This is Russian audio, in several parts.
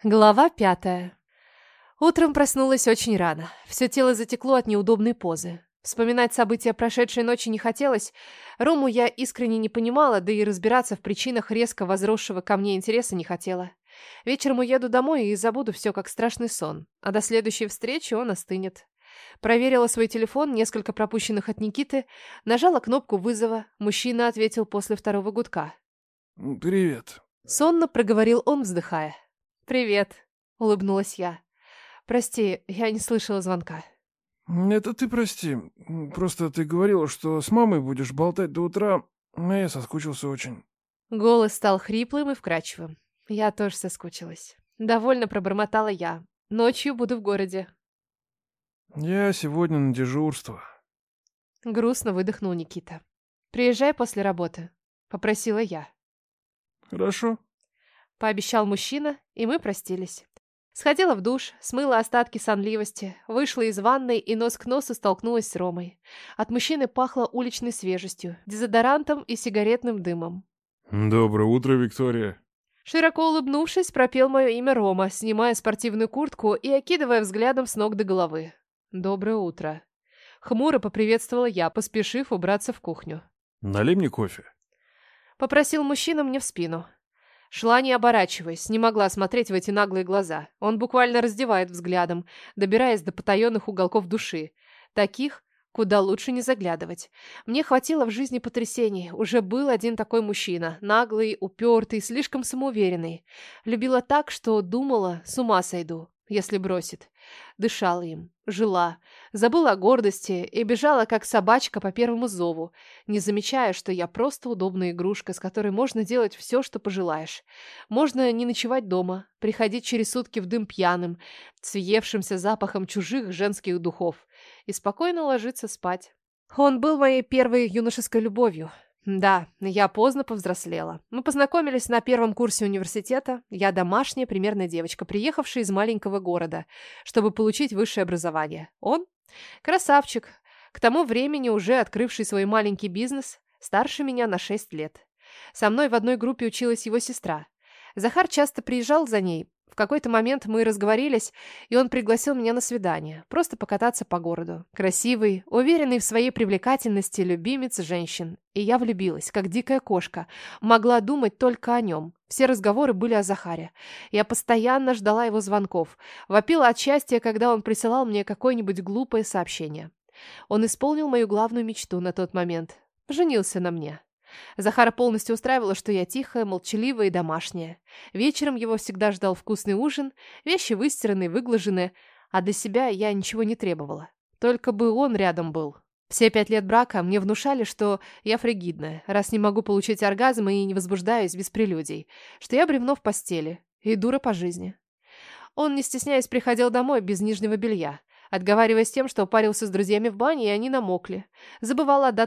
Глава 5. Утром проснулась очень рано. Все тело затекло от неудобной позы. Вспоминать события прошедшей ночи не хотелось. Рому я искренне не понимала, да и разбираться в причинах резко возросшего ко мне интереса не хотела. Вечером уеду домой и забуду все как страшный сон. А до следующей встречи он остынет. Проверила свой телефон, несколько пропущенных от Никиты, нажала кнопку вызова. Мужчина ответил после второго гудка. «Привет». Сонно проговорил он, вздыхая. «Привет», — улыбнулась я. «Прости, я не слышала звонка». Это ты прости. Просто ты говорила, что с мамой будешь болтать до утра, а я соскучился очень. Голос стал хриплым и вкрадчивым. Я тоже соскучилась. Довольно пробормотала я. Ночью буду в городе. Я сегодня на дежурство. Грустно выдохнул Никита. «Приезжай после работы», — попросила я. Хорошо. Пообещал мужчина, и мы простились. Сходила в душ, смыла остатки сонливости, вышла из ванной и нос к носу столкнулась с Ромой. От мужчины пахло уличной свежестью, дезодорантом и сигаретным дымом. Доброе утро, Виктория. Широко улыбнувшись, пропел мое имя Рома, снимая спортивную куртку и окидывая взглядом с ног до головы. «Доброе утро». Хмуро поприветствовала я, поспешив убраться в кухню. Налей мне кофе. Попросил мужчина мне в спину. Шла не оборачиваясь, не могла смотреть в эти наглые глаза. Он буквально раздевает взглядом, добираясь до потаенных уголков души. Таких, куда лучше не заглядывать. Мне хватило в жизни потрясений. Уже был один такой мужчина. Наглый, упертый, слишком самоуверенный. Любила так, что думала, с ума сойду, если бросит. Дышала им, жила, забыла о гордости и бежала, как собачка по первому зову, не замечая, что я просто удобная игрушка, с которой можно делать все, что пожелаешь. Можно не ночевать дома, приходить через сутки в дым пьяным, с въевшимся запахом чужих женских духов, и спокойно ложиться спать. Он был моей первой юношеской любовью. Да, я поздно повзрослела. Мы познакомились на первом курсе университета. Я домашняя, примерная девочка, приехавшая из маленького города, чтобы получить высшее образование. Он красавчик, к тому времени уже открывший свой маленький бизнес, старше меня на 6 лет. Со мной в одной группе училась его сестра. Захар часто приезжал за ней. В какой-то момент мы разговорились, и он пригласил меня на свидание, просто покататься по городу. Красивый, уверенный в своей привлекательности любимец женщин. И я влюбилась, как дикая кошка. Могла думать только о нем. Все разговоры были о Захаре. Я постоянно ждала его звонков. Вопила от счастья, когда он присылал мне какое-нибудь глупое сообщение. Он исполнил мою главную мечту на тот момент. Женился на мне. Захара полностью устраивало, что я тихая, молчаливая и домашняя. Вечером его всегда ждал вкусный ужин, вещи выстиранные, выглаженные, а для себя я ничего не требовала. Только бы он рядом был. Все 5 лет брака мне внушали, что я фригидная, раз не могу получить оргазм и не возбуждаюсь без прелюдий, что я бревно в постели и дура по жизни. Он, не стесняясь, приходил домой без нижнего белья, отговариваясь тем, что парился с друзьями в бане, и они намокли. Забывал о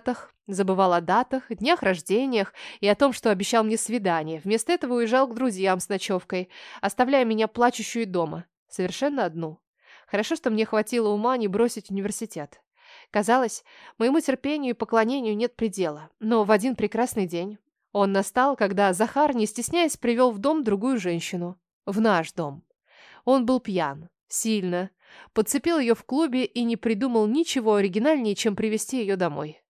датах, днях рождениях и о том, что обещал мне свидание. Вместо этого уезжал к друзьям с ночевкой, оставляя меня плачущую дома, совершенно одну. Хорошо, что мне хватило ума не бросить университет. Казалось, моему терпению и поклонению нет предела. Но в один прекрасный день он настал, когда Захар, не стесняясь, привел в дом другую женщину. В наш дом. Он был пьян. Сильно. Подцепил ее в клубе и не придумал ничего оригинальнее, чем привести ее домой.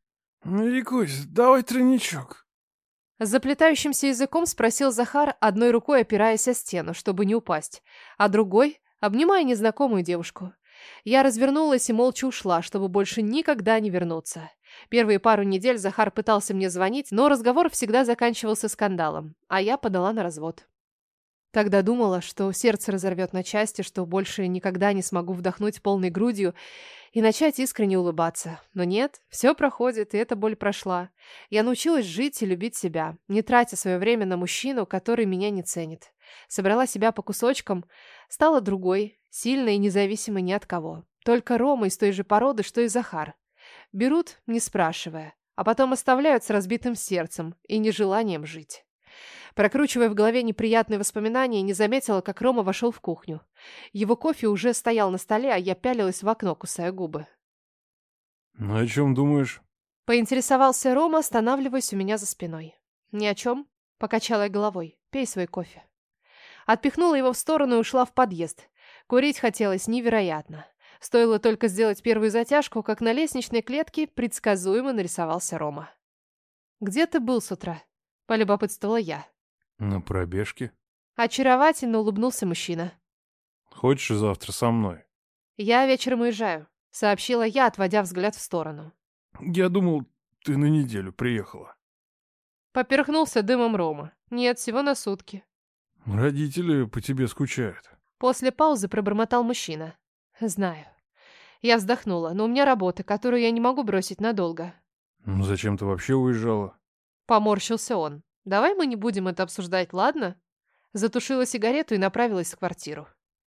Викусь, давай тройничок. С заплетающимся языком спросил Захар, одной рукой опираясь о стену, чтобы не упасть, а другой обнимая незнакомую девушку. Я развернулась и молча ушла, чтобы больше никогда не вернуться. Первые пару недель Захар пытался мне звонить, но разговор всегда заканчивался скандалом, а я подала на развод. Тогда думала, что сердце разорвет на части, что больше никогда не смогу вдохнуть полной грудью и начать искренне улыбаться. Но нет, все проходит, и эта боль прошла. Я научилась жить и любить себя, не тратя свое время на мужчину, который меня не ценит. Собрала себя по кусочкам, стала другой, сильной и независимой ни от кого. Только Рома из той же породы, что и Захар. Берут, не спрашивая, а потом оставляют с разбитым сердцем и нежеланием жить. Прокручивая в голове неприятные воспоминания, не заметила, как Рома вошел в кухню. Его кофе уже стоял на столе, а я пялилась в окно, кусая губы. Ну, о чем думаешь? Поинтересовался Рома, останавливаясь у меня за спиной. «Ни о чем?» — покачала я головой. «Пей свой кофе». Отпихнула его в сторону и ушла в подъезд. Курить хотелось невероятно. Стоило только сделать первую затяжку, как на лестничной клетке предсказуемо нарисовался Рома. «Где ты был с утра?» — полюбопытствовала я. На пробежке. Очаровательно улыбнулся мужчина. Хочешь завтра со мной? «Я вечером уезжаю», — сообщила я, отводя взгляд в сторону. Я думал, ты на неделю приехала. Поперхнулся дымом Рома. «Нет, всего на сутки». Родители по тебе скучают. После паузы пробормотал мужчина. «Знаю». Я вздохнула, но у меня работа, которую я не могу бросить надолго. Ну зачем ты вообще уезжала? Поморщился он. «Давай мы не будем это обсуждать, ладно?» Затушила сигарету и направилась в квартиру.